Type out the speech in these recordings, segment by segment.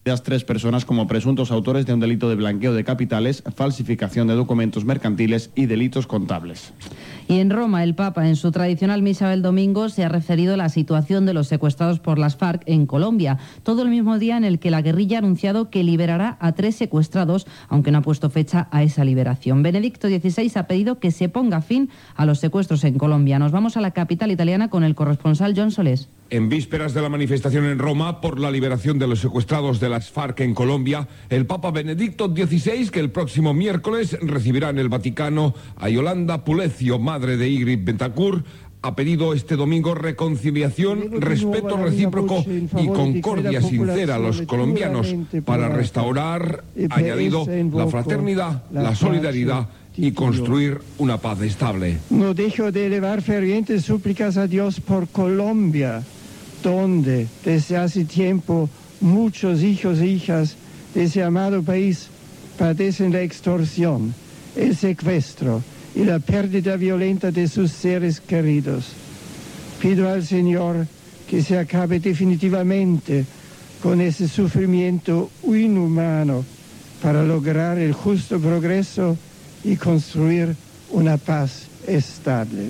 3 personas como presuntos autores de un delito de blanqueo de capitales, falsificación de documentos mercantiles y delitos contables. Y en Roma, el Papa, en su tradicional misa del domingo, se ha referido a la situación de los secuestrados por las FARC en Colombia. Todo el mismo día en el que la guerrilla ha anunciado que liberará a 3 secuestrados, aunque no ha puesto fecha a esa liberación. Benedicto XVI ha pedido que se ponga fin a los secuestros en Colombia. Nos vamos a la capital italiana con el corresponsal John Solés. En vísperas de la manifestación en Roma por la liberación de los secuestrados de las FARC en Colombia, el Papa Benedicto XVI, que el próximo miércoles recibirá en el Vaticano a Yolanda Pulecio, madre de Ingrid Betancourt, ha pedido este domingo reconciliación, respeto recíproco y concordia sincera a los colombianos para restaurar, añadido, la fraternidad, la solidaridad y construir una paz estable. No dejo de elevar fervientes súplicas a Dios por Colombia, donde desde hace tiempo muchos hijos e hijas de ese amado país padecen la extorsión, el secuestro y la pérdida violenta de sus seres queridos. Pido al Señor que se acabe definitivamente con ese sufrimiento inhumano para lograr el justo progreso y construir una paz estable.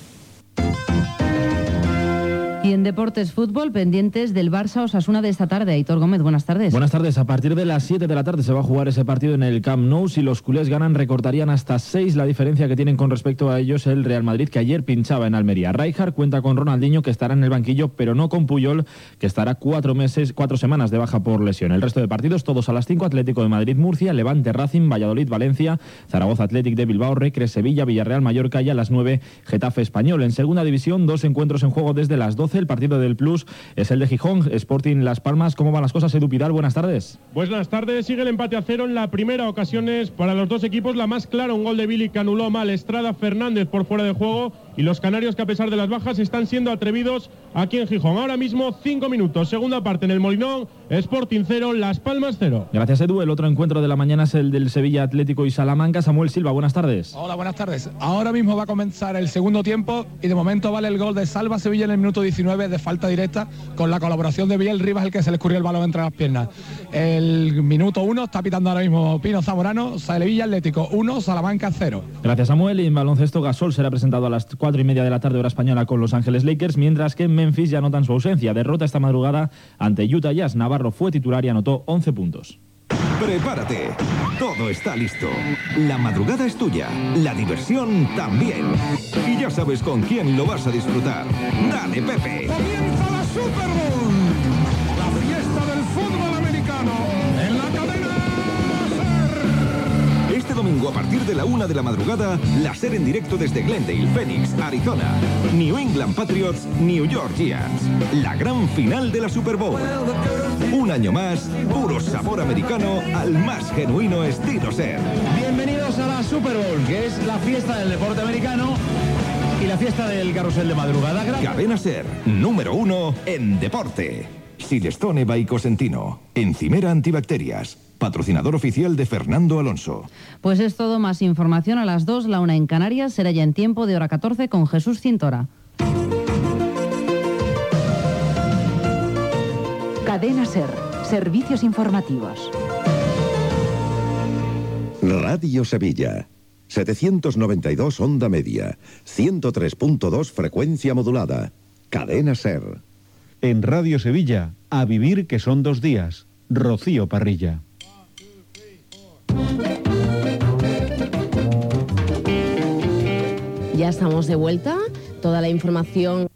Y en Deportes Fútbol, pendientes del Barça-Osasuna de esta tarde. Aitor Gómez, buenas tardes. Buenas tardes. A partir de las 7 de la tarde se va a jugar ese partido en el Camp Nou. Si los culés ganan, recortarían hasta 6 la diferencia que tienen con respecto a ellos el Real Madrid, que ayer pinchaba en Almería. Rijkaard cuenta con Ronaldinho, que estará en el banquillo, pero no con Puyol, que estará 4 semanas de baja por lesión. El resto de partidos, todos a las 5, Atlético de Madrid-Murcia, Levante-Racing, Valladolid-Valencia, Zaragoza-Athletic de Bilbao, Recre-Sevilla, Villarreal-Mallorca y a las 9, Getafe-Español. En segunda división, 2 encuentros en juego desde las 12. El partido del Plus es el de Gijón, Sporting Las Palmas. ¿Cómo van las cosas, Edu Pidal? Buenas tardes. Buenas tardes. Sigue el empate a 0 en la primera. Ocasiones para los dos equipos. La más clara, un gol de Billy que anuló mal Estrada Fernández por fuera de juego. Y los canarios, que a pesar de las bajas están siendo atrevidos aquí en Gijón. Ahora mismo 5 minutos. Segunda parte en el Molinón. Sporting 0, Las Palmas 0. Gracias, Edu. El otro encuentro de la mañana es el del Sevilla Atlético y Salamanca. Samuel Silva, buenas tardes. Hola, buenas tardes. Ahora mismo va a comenzar el segundo tiempo y de momento vale el gol de Salva Sevilla en el minuto 19 de falta directa, con la colaboración de Biel Rivas, el que se le escurrió el balón entre las piernas. El minuto 1 está pitando ahora mismo Pino Zamorano. Sevilla Atlético 1, Salamanca 0. Gracias, Samuel. Y en baloncesto, Gasol será presentado a las 4:30 de la tarde hora española con Los Ángeles Lakers, mientras que en Memphis ya notan su ausencia. Derrota esta madrugada ante Utah Jazz. Navarro fue titular y anotó 11 puntos. Prepárate, todo está listo. La madrugada es tuya, la diversión también. Y ya sabes con quién lo vas a disfrutar. Dale, Pepe. Comienza la Super Bowl, la fiesta del fútbol americano en la cadena SER. Este domingo a partir de la 1 de la madrugada, la SER en directo desde Glendale, Phoenix, Arizona. New England Patriots, New York Giants. La gran final de la Super Bowl. Un año más, puro sabor americano al más genuino estilo SER. Bienvenidos a la Super Bowl, que es la fiesta del deporte americano y la fiesta del carrusel de madrugada. Cadena SER, número 1 en deporte. Silestone by Cosentino, Encimera Antibacterias, patrocinador oficial de Fernando Alonso. Pues es todo. Más información a las 2, la 1 en Canarias. Será ya en tiempo de hora 14 con Jesús Cintora. Cadena SER, servicios informativos. Radio Sevilla, 792 onda media, 103.2 frecuencia modulada. Cadena SER. En Radio Sevilla, a vivir que son 2 días. Rocío Parrilla. Ya estamos de vuelta. Toda la información